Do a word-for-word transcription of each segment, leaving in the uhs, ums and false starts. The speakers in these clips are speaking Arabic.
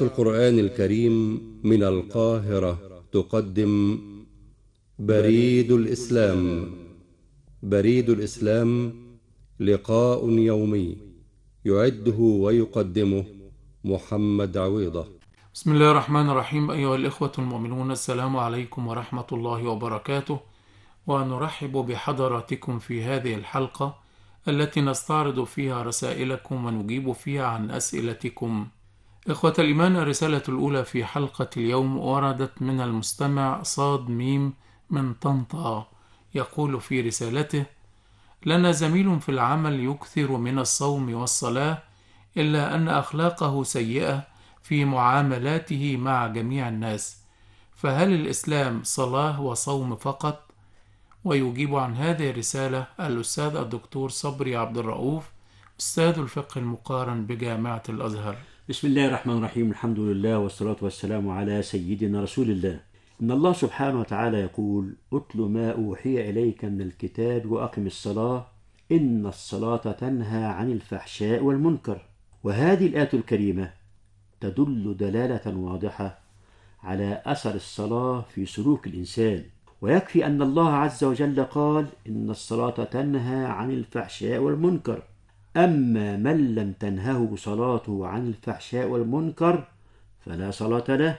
القرآن الكريم من القاهرة تقدم بريد الإسلام. بريد الإسلام لقاء يومي يعده ويقدمه محمد عويضة. بسم الله الرحمن الرحيم. أيها الإخوة المؤمنون، السلام عليكم ورحمة الله وبركاته، ونرحب بحضراتكم في هذه الحلقة التي نستعرض فيها رسائلكم ونجيب فيها عن أسئلتكم. إخوة الإيمان، الرسالة الأولى في حلقة اليوم وردت من المستمع صاد ميم من طنطا، يقول في رسالته: لنا زميل في العمل يكثر من الصوم والصلاة، إلا أن أخلاقه سيئة في معاملاته مع جميع الناس، فهل الإسلام صلاة وصوم فقط؟ ويجيب عن هذه الرسالة الأستاذ الدكتور صبري عبد الرؤوف، أستاذ الفقه المقارن بجامعة الأزهر. بسم الله الرحمن الرحيم. الحمد لله والصلاة والسلام على سيدنا رسول الله. إن الله سبحانه وتعالى يقول: أتل ما أوحي إليك من الكتاب وأقم الصلاة إن الصلاة تنهى عن الفحشاء والمنكر. وهذه الآية الكريمة تدل دلالة واضحة على أثر الصلاة في سلوك الإنسان، ويكفي أن الله عز وجل قال: إن الصلاة تنهى عن الفحشاء والمنكر. أما من لم تنهه صلاته عن الفحشاء والمنكر فلا صلاة له.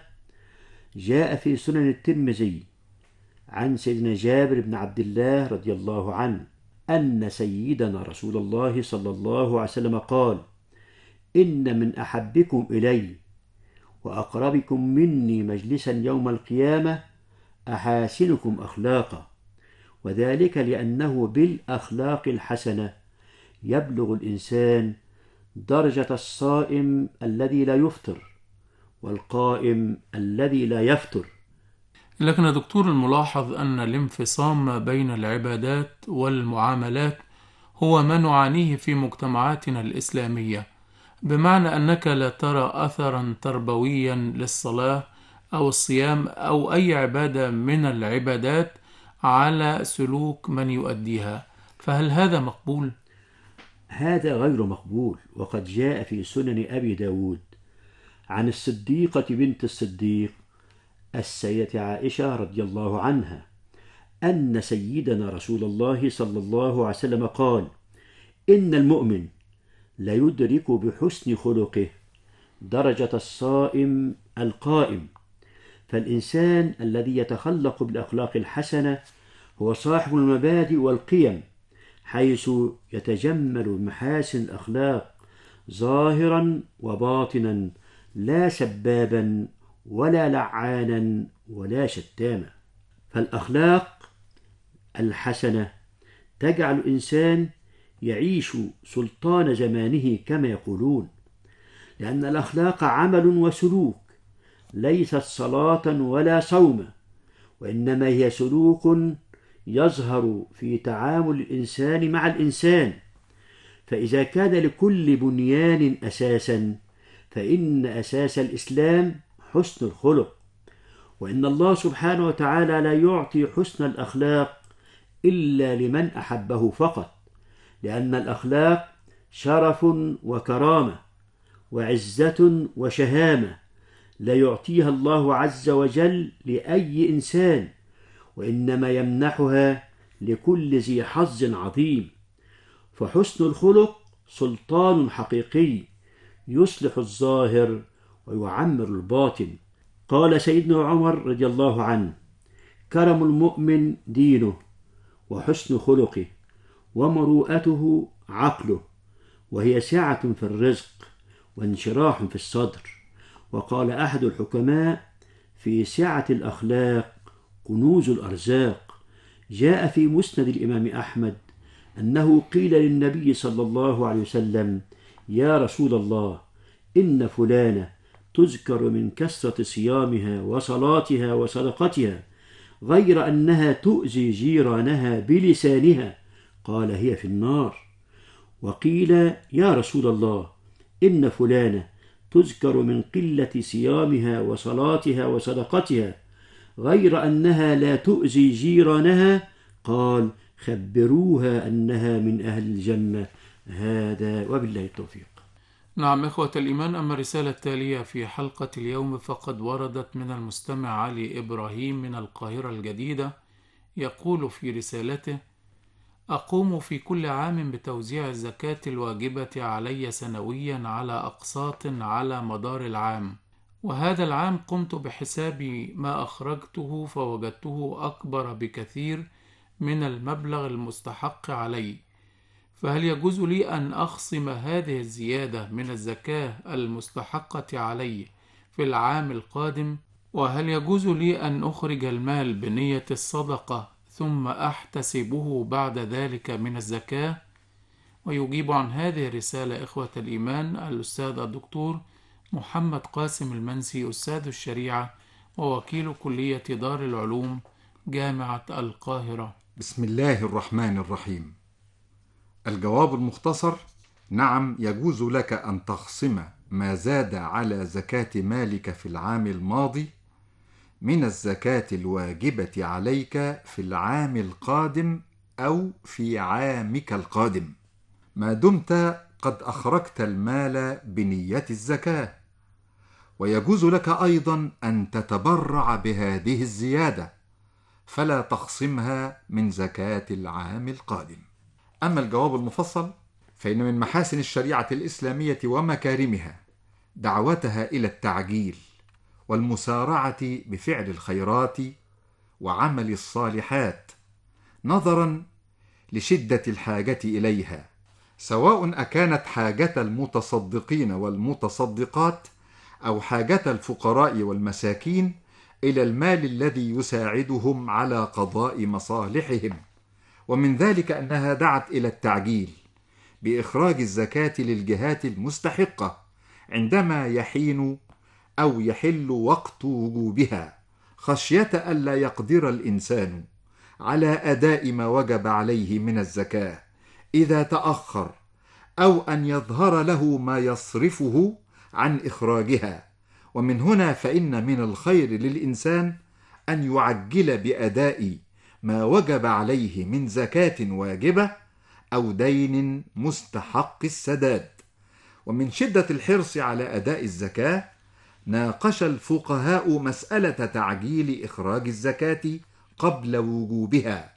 جاء في سنن الترمذي عن سيدنا جابر بن عبد الله رضي الله عنه أن سيدنا رسول الله صلى الله عليه وسلم قال: إن من أحبكم إلي وأقربكم مني مجلسا يوم القيامة أحاسنكم أخلاقا، وذلك لأنه بالأخلاق الحسنة يبلغ الإنسان درجة الصائم الذي لا يفطر والقائم الذي لا يفطر. لكن يا دكتور، الملاحظ أن الانفصام ما بين العبادات والمعاملات هو ما نعانيه في مجتمعاتنا الإسلامية، بمعنى أنك لا ترى أثرا تربويا للصلاة أو الصيام أو أي عبادة من العبادات على سلوك من يؤديها، فهل هذا مقبول؟ هذا غير مقبول. وقد جاء في سنن أبي داود عن الصديقة بنت الصديق السيدة عائشة رضي الله عنها أن سيدنا رسول الله صلى الله عليه وسلم قال: إن المؤمن لا يدرك بحسن خلقه درجة الصائم القائم. فالإنسان الذي يتخلق بالأخلاق الحسنة هو صاحب المبادئ والقيم، حيث يتجمل محاسن الأخلاق ظاهرا وباطنا، لا سبابا ولا لعانا ولا شتاما. فالأخلاق الحسنة تجعل الإنسان يعيش سلطان زمانه كما يقولون، لأن الأخلاق عمل وسلوك، ليست صلاة ولا صوم، وإنما هي سلوك يظهر في تعامل الإنسان مع الإنسان. فإذا كان لكل بنيان أساسا فإن أساس الإسلام حسن الخلق، وإن الله سبحانه وتعالى لا يعطي حسن الأخلاق إلا لمن أحبه فقط، لأن الأخلاق شرف وكرامة وعزة وشهامة لا يعطيها الله عز وجل لأي إنسان، وإنما يمنحها لكل ذي حظ عظيم. فحسن الخلق سلطان حقيقي يصلح الظاهر ويعمر الباطن. قال سيدنا عمر رضي الله عنه: كرم المؤمن دينه وحسن خلقه ومروءته عقله، وهي سعة في الرزق وانشراح في الصدر. وقال أحد الحكماء: في سعة الأخلاق كنوز الأرزاق. جاء في مسند الإمام أحمد أنه قيل للنبي صلى الله عليه وسلم: يا رسول الله، إن فلانة تذكر من كثرة صيامها وصلاتها وصدقتها، غير أنها تؤذي جيرانها بلسانها، قال: هي في النار. وقيل: يا رسول الله، إن فلانة تذكر من قلة صيامها وصلاتها وصدقتها، غير أنها لا تؤذي جيرانها، قال: خبروها أنها من أهل الجنة. هذا وبالله التوفيق. نعم إخوة الإيمان، أما الرسالة التالية في حلقة اليوم فقد وردت من المستمع علي إبراهيم من القاهرة الجديدة. يقول في رسالته: أقوم في كل عام بتوزيع الزكاة الواجبة علي سنويا على أقساط على مدار العام، وهذا العام قمت بحساب ما أخرجته فوجدته أكبر بكثير من المبلغ المستحق علي، فهل يجوز لي أن أخصم هذه الزيادة من الزكاة المستحقة علي في العام القادم؟ وهل يجوز لي أن أخرج المال بنية الصدقة ثم أحتسبه بعد ذلك من الزكاة؟ ويجيب عن هذه الرسالة إخوة الإيمان الأستاذ الدكتور محمد قاسم المنسي، أستاذ الشريعة ووكيل كلية دار العلوم جامعة القاهرة. بسم الله الرحمن الرحيم. الجواب المختصر: نعم، يجوز لك أن تخصم ما زاد على زكاة مالك في العام الماضي من الزكاة الواجبة عليك في العام القادم أو في عامك القادم، ما دمت قد أخرجت المال بنية الزكاة. ويجوز لك أيضا أن تتبرع بهذه الزيادة، فلا تخصمها من زكاة العام القادم. أما الجواب المفصل فإن من محاسن الشريعة الإسلامية ومكارمها دعوتها إلى التعجيل والمسارعة بفعل الخيرات وعمل الصالحات نظرا لشدة الحاجة إليها، سواء أكانت حاجة المتصدقين والمتصدقات أو حاجة الفقراء والمساكين إلى المال الذي يساعدهم على قضاء مصالحهم. ومن ذلك أنها دعت إلى التعجيل بإخراج الزكاة للجهات المستحقة عندما يحين أو يحل وقت وجوبها، خشية ألا يقدر الإنسان على أداء ما وجب عليه من الزكاة إذا تأخر، أو أن يظهر له ما يصرفه عن إخراجها. ومن هنا فإن من الخير للإنسان أن يعجل بأداء ما وجب عليه من زكاة واجبة أو دين مستحق السداد. ومن شدة الحرص على أداء الزكاة ناقش الفقهاء مسألة تعجيل إخراج الزكاة قبل وجوبها،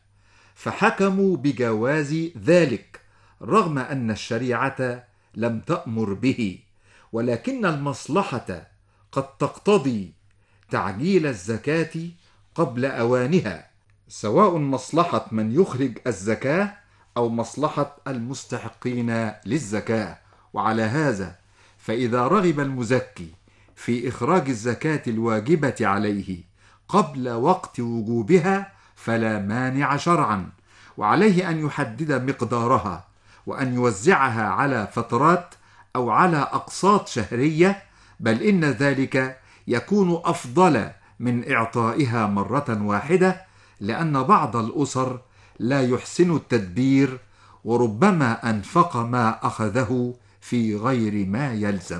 فحكموا بجواز ذلك رغم أن الشريعة لم تأمر به، ولكن المصلحة قد تقتضي تعجيل الزكاة قبل أوانها، سواء مصلحة من يخرج الزكاة أو مصلحة المستحقين للزكاة. وعلى هذا فإذا رغب المزكي في إخراج الزكاة الواجبة عليه قبل وقت وجوبها فلا مانع شرعا، وعليه أن يحدد مقدارها وأن يوزعها على فترات أو على أقساط شهرية، بل إن ذلك يكون أفضل من إعطائها مرة واحدة، لأن بعض الأسر لا يحسن التدبير وربما أنفق ما أخذه في غير ما يلزم.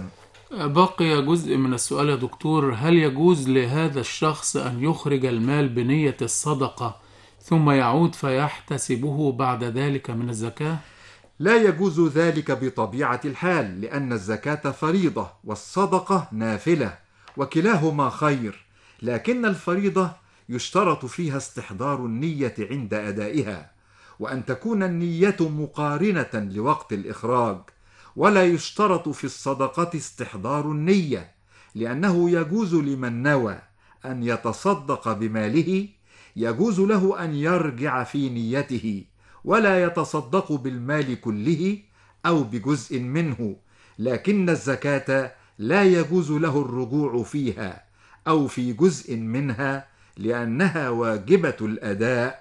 بقي جزء من السؤال يا دكتور: هل يجوز لهذا الشخص أن يخرج المال بنية الصدقة ثم يعود فيحتسبه بعد ذلك من الزكاة؟ لا يجوز ذلك بطبيعة الحال، لأن الزكاة فريضة والصدقة نافلة، وكلاهما خير، لكن الفريضة يشترط فيها استحضار النية عند أدائها، وأن تكون النية مقارنة لوقت الإخراج، ولا يشترط في الصدقة استحضار النية، لأنه يجوز لمن نوى أن يتصدق بماله يجوز له أن يرجع في نيته ولا يتصدق بالمال كله أو بجزء منه، لكن الزكاة لا يجوز له الرجوع فيها أو في جزء منها، لأنها واجبة الأداء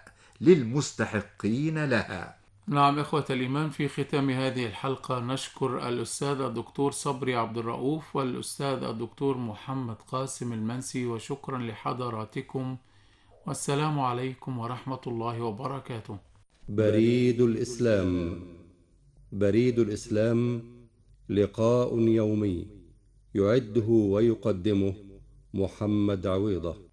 للمستحقين لها. نعم إخوة الإيمان، في ختام هذه الحلقة نشكر الأستاذ الدكتور صبري عبد الرؤوف والأستاذ الدكتور محمد قاسم المنسي، وشكرا لحضراتكم، والسلام عليكم ورحمة الله وبركاته. بريد الإسلام. بريد الإسلام لقاء يومي يعده ويقدمه محمد عويضة.